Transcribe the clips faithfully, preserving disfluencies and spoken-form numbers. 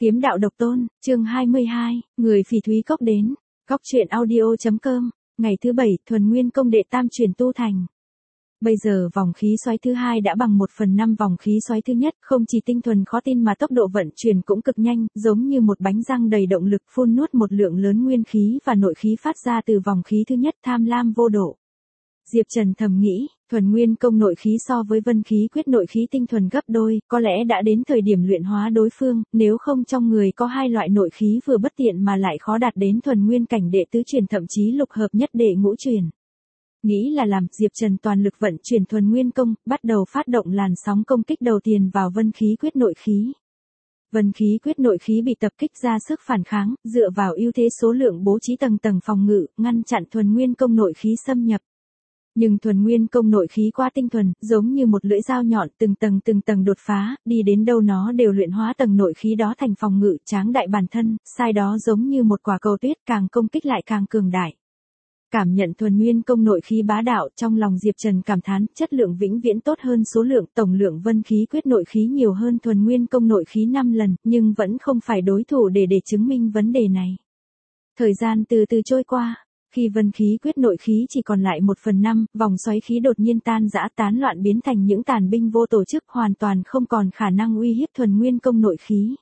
Kiếm đạo độc tôn, chương hai mươi hai, người phỉ thúy cốc đến. Cốc truyện audio.com, ngày thứ bảy, thuần nguyên công đệ tam chuyển tu thành. Bây giờ vòng khí xoáy thứ hai đã bằng một phần năm vòng khí xoáy thứ nhất, không chỉ tinh thuần khó tin mà tốc độ vận chuyển cũng cực nhanh, giống như một bánh răng đầy động lực phun nuốt một lượng lớn nguyên khí và nội khí phát ra từ vòng khí thứ nhất, tham lam vô độ. Diệp Trần thầm nghĩ, thuần nguyên công nội khí so với vân khí quyết nội khí tinh thuần gấp đôi, có lẽ đã đến thời điểm luyện hóa đối phương, nếu không trong người có hai loại nội khí vừa bất tiện mà lại khó đạt đến thuần nguyên cảnh đệ tứ truyền thậm chí lục hợp nhất đệ ngũ truyền. Nghĩ là làm, Diệp Trần toàn lực vận chuyển thuần nguyên công, bắt đầu phát động làn sóng công kích đầu tiên vào vân khí quyết nội khí. Vân khí quyết nội khí bị tập kích ra sức phản kháng, dựa vào ưu thế số lượng bố trí tầng tầng phòng ngự, ngăn chặn thuần nguyên công nội khí xâm nhập. Nhưng thuần nguyên công nội khí quá tinh thuần, giống như một lưỡi dao nhọn từng tầng từng tầng đột phá, đi đến đâu nó đều luyện hóa tầng nội khí đó thành phòng ngự tráng đại bản thân, sai đó giống như một quả cầu tuyết càng công kích lại càng cường đại. Cảm nhận thuần nguyên công nội khí bá đạo, trong lòng Diệp Trần cảm thán, chất lượng vĩnh viễn tốt hơn số lượng, tổng lượng vân khí quyết nội khí nhiều hơn thuần nguyên công nội khí năm lần, nhưng vẫn không phải đối thủ để để chứng minh vấn đề này. Thời gian từ từ trôi qua. Khi vân khí quyết nội khí chỉ còn lại một phần năm, vòng xoáy khí đột nhiên tan rã tán loạn biến thành những tàn binh vô tổ chức hoàn toàn không còn khả năng uy hiếp thuần nguyên công nội khí.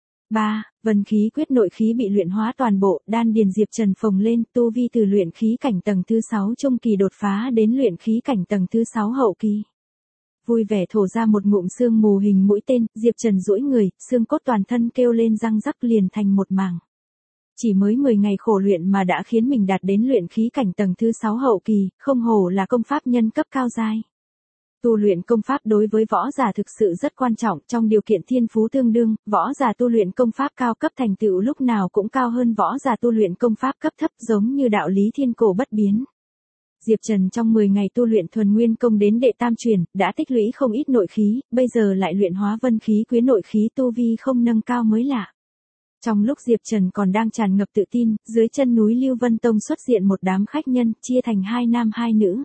ba. Vân khí quyết nội khí bị luyện hóa toàn bộ, đan điền Diệp Trần phồng lên, tu vi từ luyện khí cảnh tầng thứ sáu trung kỳ đột phá đến luyện khí cảnh tầng thứ sáu hậu kỳ. Vui vẻ thổ ra một ngụm sương mù hình mũi tên, Diệp Trần duỗi người, xương cốt toàn thân kêu lên răng rắc liền thành một mảng. Chỉ mới mười ngày khổ luyện mà đã khiến mình đạt đến luyện khí cảnh tầng thứ sáu hậu kỳ, không hổ là công pháp nhân cấp cao giai. Tu luyện công pháp đối với võ giả thực sự rất quan trọng, trong điều kiện thiên phú tương đương, võ giả tu luyện công pháp cao cấp thành tựu lúc nào cũng cao hơn võ giả tu luyện công pháp cấp thấp, giống như đạo lý thiên cổ bất biến. Diệp Trần trong mười ngày tu luyện thuần nguyên công đến đệ tam truyền, đã tích lũy không ít nội khí, bây giờ lại luyện hóa vân khí quyết nội khí, tu vi không nâng cao mới lạ. Trong lúc Diệp Trần còn đang tràn ngập tự tin, dưới chân núi Lưu Vân Tông xuất hiện một đám khách nhân, chia thành hai nam hai nữ.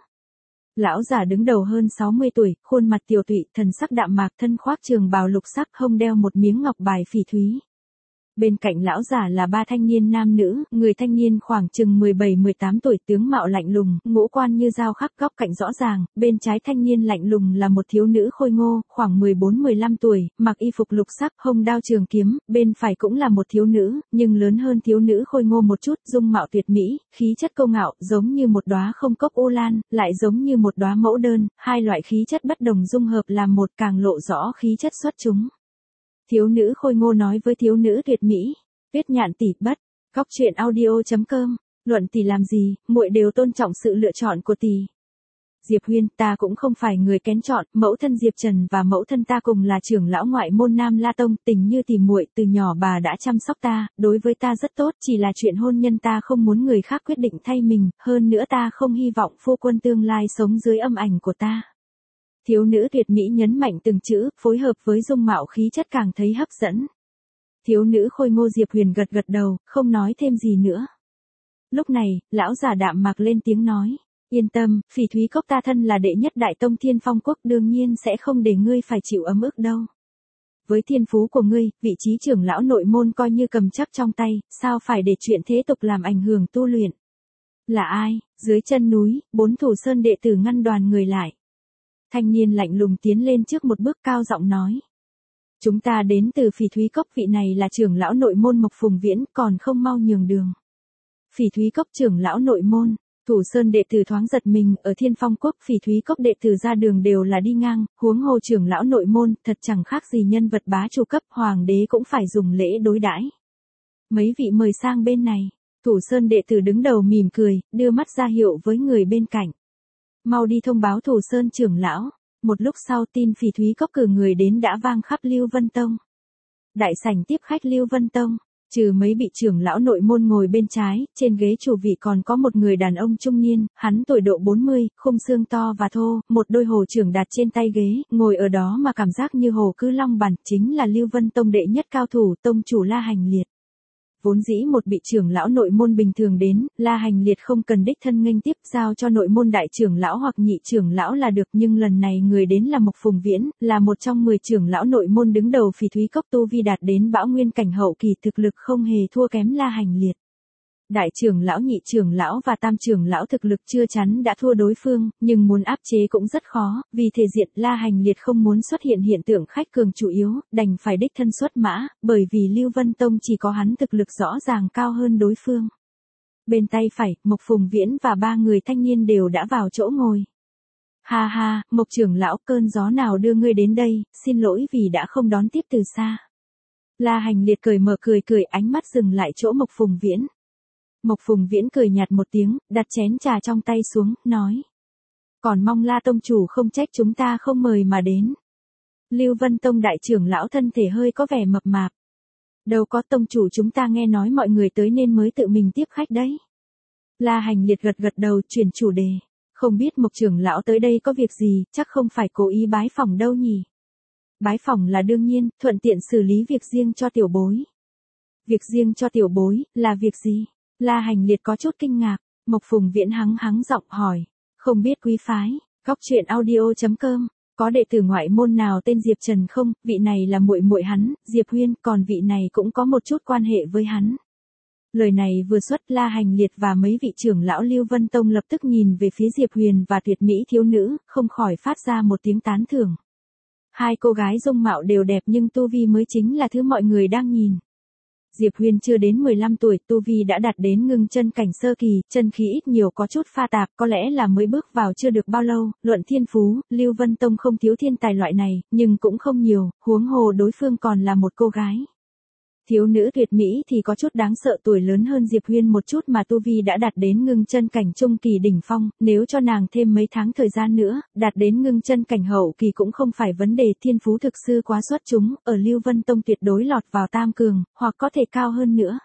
Lão giả đứng đầu hơn sáu mươi tuổi, khuôn mặt tiều tụy, thần sắc đạm mạc, thân khoác trường bào lục sắc, hông đeo một miếng ngọc bài phỉ thúy. Bên cạnh lão giả là ba thanh niên nam nữ, người thanh niên khoảng chừng mười bảy mười tám tuổi, tướng mạo lạnh lùng, ngũ quan như dao khắc, góc cạnh rõ ràng, bên trái thanh niên lạnh lùng là một thiếu nữ khôi ngô, khoảng mười bốn mười lăm tuổi, mặc y phục lục sắc, hông đao trường kiếm, bên phải cũng là một thiếu nữ, nhưng lớn hơn thiếu nữ khôi ngô một chút, dung mạo tuyệt mỹ, khí chất câu ngạo, giống như một đóa không cốc ô lan, lại giống như một đóa mẫu đơn, hai loại khí chất bất đồng dung hợp làm một, càng lộ rõ khí chất xuất chúng. Thiếu nữ khôi ngô nói với thiếu nữ tuyệt mỹ, Tuyết Nhạn tỷ bất, cốc truyện audio.com, luận tỷ làm gì, muội đều tôn trọng sự lựa chọn của tỷ. Diệp Huyên, ta cũng không phải người kén chọn, mẫu thân Diệp Trần và mẫu thân ta cùng là trưởng lão ngoại môn Nam La Tông, tình như tỷ muội, từ nhỏ bà đã chăm sóc ta, đối với ta rất tốt, chỉ là chuyện hôn nhân ta không muốn người khác quyết định thay mình, hơn nữa ta không hy vọng phu quân tương lai sống dưới âm ảnh của ta. Thiếu nữ tuyệt mỹ nhấn mạnh từng chữ, phối hợp với dung mạo khí chất càng thấy hấp dẫn. Thiếu nữ khôi ngô Diệp Huyền gật gật đầu, không nói thêm gì nữa. Lúc này, lão giả đạm mạc lên tiếng nói, yên tâm, phỉ thúy cốc ta thân là đệ nhất đại tông Thiên Phong Quốc, đương nhiên sẽ không để ngươi phải chịu ấm ức đâu. Với thiên phú của ngươi, vị trí trưởng lão nội môn coi như cầm chắc trong tay, sao phải để chuyện thế tục làm ảnh hưởng tu luyện. Là ai? Dưới chân núi, bốn thủ sơn đệ tử ngăn đoàn người lại. Thanh niên lạnh lùng tiến lên trước một bước, cao giọng nói. Chúng ta đến từ phỉ thúy cốc, vị này là trưởng lão nội môn Mộc Phùng Viễn, còn không mau nhường đường. Phỉ thúy cốc trưởng lão nội môn, thủ sơn đệ tử thoáng giật mình, ở Thiên Phong Quốc phỉ thúy cốc đệ tử ra đường đều là đi ngang, huống hồ trưởng lão nội môn, thật chẳng khác gì nhân vật bá chủ cấp, hoàng đế cũng phải dùng lễ đối đãi. Mấy vị mời sang bên này, thủ sơn đệ tử đứng đầu mỉm cười, đưa mắt ra hiệu với người bên cạnh. Mau đi thông báo thủ sơn trưởng lão. Một lúc sau tin phỉ thúy cốc cử người đến đã vang khắp Lưu Vân Tông. Đại sảnh tiếp khách Lưu Vân Tông, trừ mấy vị trưởng lão nội môn ngồi bên trái, trên ghế chủ vị còn có một người đàn ông trung niên, hắn tuổi độ bốn mươi, khung xương to và thô, một đôi hồ trưởng đặt trên tay ghế, ngồi ở đó mà cảm giác như hồ cư long bản, chính là Lưu Vân Tông đệ nhất cao thủ, tông chủ La Hành Liệt. Vốn dĩ một vị trưởng lão nội môn bình thường đến, La Hành Liệt không cần đích thân nghênh tiếp, giao cho nội môn đại trưởng lão hoặc nhị trưởng lão là được, nhưng lần này người đến là Mộc Phùng Viễn, là một trong mười trưởng lão nội môn đứng đầu Phỉ Thúy Cốc, tu vi đạt đến bão nguyên cảnh hậu kỳ, thực lực không hề thua kém La Hành Liệt. Đại trưởng lão, nhị trưởng lão và tam trưởng lão thực lực chưa chắn đã thua đối phương, nhưng muốn áp chế cũng rất khó, vì thể diện La Hành Liệt không muốn xuất hiện hiện tượng khách cường chủ yếu, đành phải đích thân xuất mã, bởi vì Lưu Vân Tông chỉ có hắn thực lực rõ ràng cao hơn đối phương. Bên tay phải, Mộc Phùng Viễn và ba người thanh niên đều đã vào chỗ ngồi. Ha ha, Mộc trưởng lão, cơn gió nào đưa ngươi đến đây, xin lỗi vì đã không đón tiếp từ xa. La Hành Liệt cười mở cười cười, ánh mắt dừng lại chỗ Mộc Phùng Viễn. Mộc Phùng Viễn cười nhạt một tiếng, đặt chén trà trong tay xuống, nói. Còn mong La tông chủ không trách chúng ta không mời mà đến. Lưu Vân Tông đại trưởng lão thân thể hơi có vẻ mập mạp. Đâu có, tông chủ chúng ta nghe nói mọi người tới nên mới tự mình tiếp khách đấy. La Hành Liệt gật gật đầu, chuyển chủ đề. Không biết Mộc trưởng lão tới đây có việc gì, chắc không phải cố ý bái phỏng đâu nhỉ. Bái phỏng là đương nhiên, thuận tiện xử lý việc riêng cho tiểu bối. Việc riêng cho tiểu bối, là việc gì? La Hành Liệt có chút kinh ngạc, Mộc Phùng Viễn hắng hắng giọng hỏi, không biết quý phái, Góc Truyện Audio chấm com, có đệ tử ngoại môn nào tên Diệp Trần không? Vị này là muội muội hắn, Diệp Huyên, còn vị này cũng có một chút quan hệ với hắn. Lời này vừa xuất, La Hành Liệt và mấy vị trưởng lão Lưu Vân Tông lập tức nhìn về phía Diệp Huyền và tuyệt mỹ thiếu nữ, không khỏi phát ra một tiếng tán thưởng. Hai cô gái dung mạo đều đẹp nhưng tu vi mới chính là thứ mọi người đang nhìn. Diệp Huyền chưa đến mười lăm tuổi, tu vi đã đạt đến ngưng chân cảnh sơ kỳ, chân khí ít nhiều có chút pha tạp, có lẽ là mới bước vào chưa được bao lâu, luận thiên phú, Lưu Vân Tông không thiếu thiên tài loại này, nhưng cũng không nhiều, huống hồ đối phương còn là một cô gái. Thiếu nữ tuyệt mỹ thì có chút đáng sợ, tuổi lớn hơn Diệp Huyên một chút mà tu vi đã đạt đến ngưng chân cảnh trung kỳ đỉnh phong, nếu cho nàng thêm mấy tháng thời gian nữa, đạt đến ngưng chân cảnh hậu kỳ cũng không phải vấn đề, thiên phú thực sư quá xuất chúng, ở Lưu Vân Tông tuyệt đối lọt vào tam cường, hoặc có thể cao hơn nữa.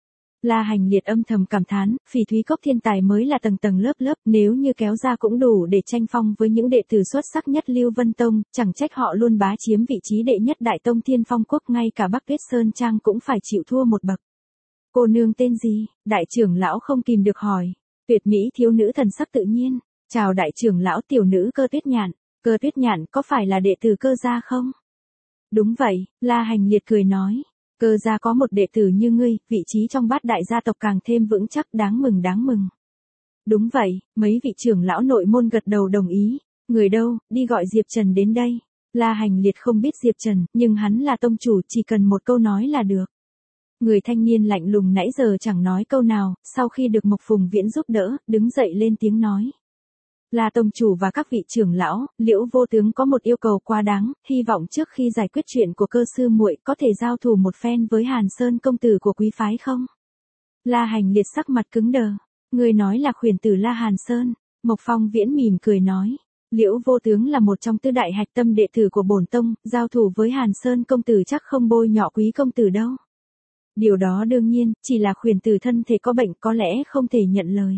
La Hành Liệt âm thầm cảm thán, Phỉ Thúy Cốc thiên tài mới là tầng tầng lớp lớp, nếu như kéo ra cũng đủ để tranh phong với những đệ tử xuất sắc nhất Lưu Vân Tông, chẳng trách họ luôn bá chiếm vị trí đệ nhất đại tông Thiên Phong Quốc, ngay cả Bắc Tuyết Sơn Trang cũng phải chịu thua một bậc. Cô nương tên gì? Đại trưởng lão không kìm được hỏi. Tuyệt mỹ thiếu nữ thần sắc tự nhiên, chào đại trưởng lão, tiểu nữ Cơ Tuyết Nhạn. Cơ Tuyết Nhạn có phải là đệ tử Cơ gia không? Đúng vậy, La Hành Liệt cười nói. Cơ gia có một đệ tử như ngươi, vị trí trong bát đại gia tộc càng thêm vững chắc, đáng mừng đáng mừng. Đúng vậy, mấy vị trưởng lão nội môn gật đầu đồng ý. Người đâu, đi gọi Diệp Trần đến đây. La Hành Liệt không biết Diệp Trần, nhưng hắn là tông chủ, chỉ cần một câu nói là được. Người thanh niên lạnh lùng nãy giờ chẳng nói câu nào, sau khi được Mộc Phùng Viễn giúp đỡ, đứng dậy lên tiếng nói. Là tông chủ và các vị trưởng lão, Liễu vô tướng có một yêu cầu quá đáng, hy vọng trước khi giải quyết chuyện của Cơ sư muội có thể giao thủ một phen với Hàn Sơn công tử của quý phái không? La Hành Liệt sắc mặt cứng đờ. Người nói là khuyển tử La Hàn Sơn. Mộc Phong Viễn mỉm cười nói. Liễu vô tướng là một trong tứ đại hạch tâm đệ tử của bổn tông, giao thủ với Hàn Sơn công tử chắc không bôi nhọ quý công tử đâu. Điều đó đương nhiên, chỉ là khuyển tử thân thể có bệnh có lẽ không thể nhận lời.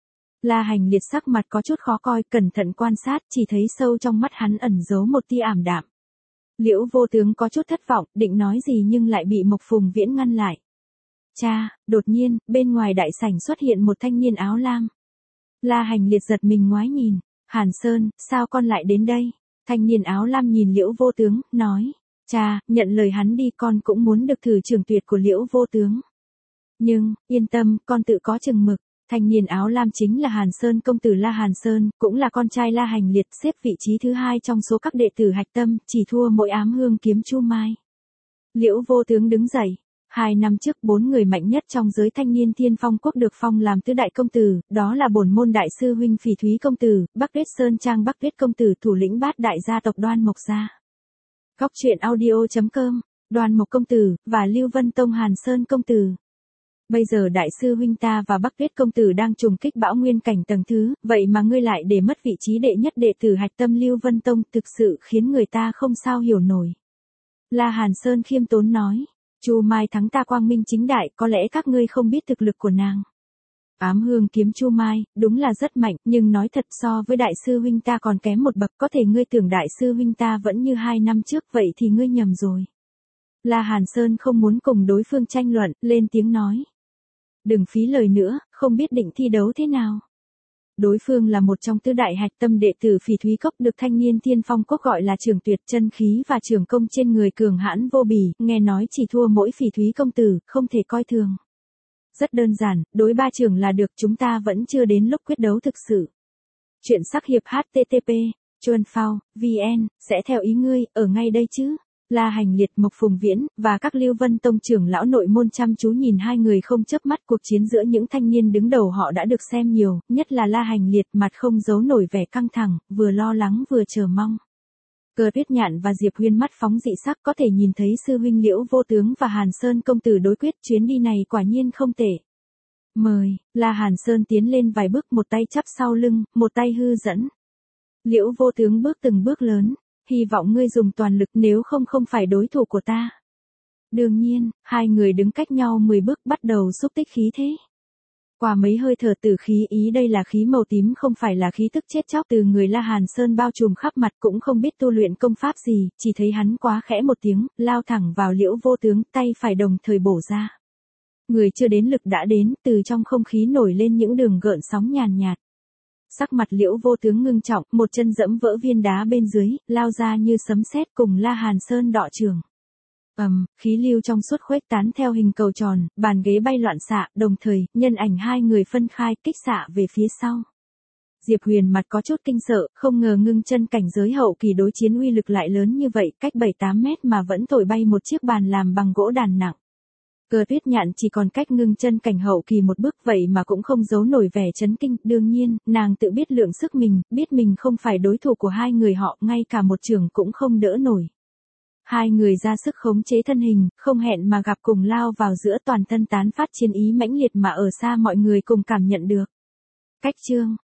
La Hành Liệt sắc mặt có chút khó coi, cẩn thận quan sát, chỉ thấy sâu trong mắt hắn ẩn giấu một tia ảm đạm. Liễu vô tướng có chút thất vọng, định nói gì nhưng lại bị Mộc Phùng Viễn ngăn lại. Cha, đột nhiên, bên ngoài đại sảnh xuất hiện một thanh niên áo lam. La Hành Liệt giật mình ngoái nhìn. Hàn Sơn, sao con lại đến đây? Thanh niên áo lam nhìn Liễu vô tướng, nói. Cha, nhận lời hắn đi, con cũng muốn được thử trường tuyệt của Liễu vô tướng. Nhưng, yên tâm, con tự có chừng mực. Thanh niên áo lam chính là Hàn Sơn công tử La Hàn Sơn, cũng là con trai La Hành Liệt, xếp vị trí thứ hai trong số các đệ tử hạch tâm, chỉ thua mỗi ám hương kiếm Chu Mai. Liễu vô tướng đứng dậy. Hai năm trước bốn người mạnh nhất trong giới thanh niên Thiên Phong Quốc được phong làm tứ đại công tử, đó là bổn môn đại sư huynh Phỉ Thúy công tử, Bắc Tuyết Sơn Trang Bắc Tuyết công tử, thủ lĩnh bát đại gia tộc Đoan Mộc gia. Góc Truyện Audio chấm com, Đoan Mộc công tử, và Lưu Vân Tông Hàn Sơn công tử. Bây giờ đại sư huynh ta và Bắc Tuyết công tử đang trùng kích bão nguyên cảnh tầng thứ, vậy mà ngươi lại để mất vị trí đệ nhất đệ tử hạch tâm Lưu Vân Tông, thực sự khiến người ta không sao hiểu nổi. La Hàn Sơn khiêm tốn nói. Chu Mai thắng ta quang minh chính đại, có lẽ các ngươi không biết thực lực của nàng. Ám hương kiếm Chu Mai, đúng là rất mạnh, nhưng nói thật so với đại sư huynh ta còn kém một bậc, có thể ngươi tưởng đại sư huynh ta vẫn như hai năm trước, vậy thì ngươi nhầm rồi. La Hàn Sơn không muốn cùng đối phương tranh luận, lên tiếng nói. Đừng phí lời nữa, không biết định thi đấu thế nào. Đối phương là một trong tứ đại hạch tâm đệ tử Phỉ Thúy Cốc được thanh niên tiên phong cốc gọi là trưởng tuyệt, chân khí và trưởng công trên người cường hãn vô bì, nghe nói chỉ thua mỗi Phỉ Thúy công tử, không thể coi thường. Rất đơn giản, đối ba trưởng là được, chúng ta vẫn chưa đến lúc quyết đấu thực sự. Chuyện sắc hiệp hát tê tê pê, chuan phao, vn, sẽ theo ý ngươi, ở ngay đây chứ. La Hành Liệt, Mộc Phùng Viễn, và các Lưu Vân Tông trưởng lão nội môn chăm chú nhìn hai người không chớp mắt. Cuộc chiến giữa những thanh niên đứng đầu họ đã được xem nhiều, nhất là La Hành Liệt, mặt không giấu nổi vẻ căng thẳng, vừa lo lắng vừa chờ mong. Cơ Tuyết Nhạn và Diệp Huyên mắt phóng dị sắc, có thể nhìn thấy sư huynh Liễu Vô Tướng và Hàn Sơn công tử đối quyết, chuyến đi này quả nhiên không tệ. Mời. La Hàn Sơn tiến lên vài bước, một tay chắp sau lưng, một tay hư dẫn. Liễu Vô Tướng bước từng bước lớn. Hy vọng ngươi dùng toàn lực, nếu không không phải đối thủ của ta. Đương nhiên, hai người đứng cách nhau mười bước bắt đầu xúc tích khí thế. Qua mấy hơi thở tử khí, ý đây là khí màu tím, không phải là khí tức chết chóc, từ người La Hàn Sơn bao trùm khắp mặt, cũng không biết tu luyện công pháp gì, chỉ thấy hắn quá khẽ một tiếng, lao thẳng vào Liễu Vô Tướng, tay phải đồng thời bổ ra. Người chưa đến lực đã đến, từ trong không khí nổi lên những đường gợn sóng nhàn nhạt. Sắc mặt Liễu Vô Tướng ngưng trọng, một chân dẫm vỡ viên đá bên dưới, lao ra như sấm sét cùng La Hàn Sơn đọ trường. Ầm, um, khí lưu trong suốt khuếch tán theo hình cầu tròn, bàn ghế bay loạn xạ, đồng thời, nhân ảnh hai người phân khai, kích xạ về phía sau. Diệp Huyền mặt có chút kinh sợ, không ngờ ngưng chân cảnh giới hậu kỳ đối chiến uy lực lại lớn như vậy, cách bảy tám mét mà vẫn thổi bay một chiếc bàn làm bằng gỗ đàn nặng. Cơ Tuyết Nhạn chỉ còn cách ngưng chân cảnh hậu kỳ một bước, vậy mà cũng không giấu nổi vẻ chấn kinh, đương nhiên, nàng tự biết lượng sức mình, biết mình không phải đối thủ của hai người họ, ngay cả một trường cũng không đỡ nổi. Hai người ra sức khống chế thân hình, không hẹn mà gặp cùng lao vào giữa, toàn thân tán phát chiến ý mãnh liệt mà ở xa mọi người cùng cảm nhận được. Cách chương,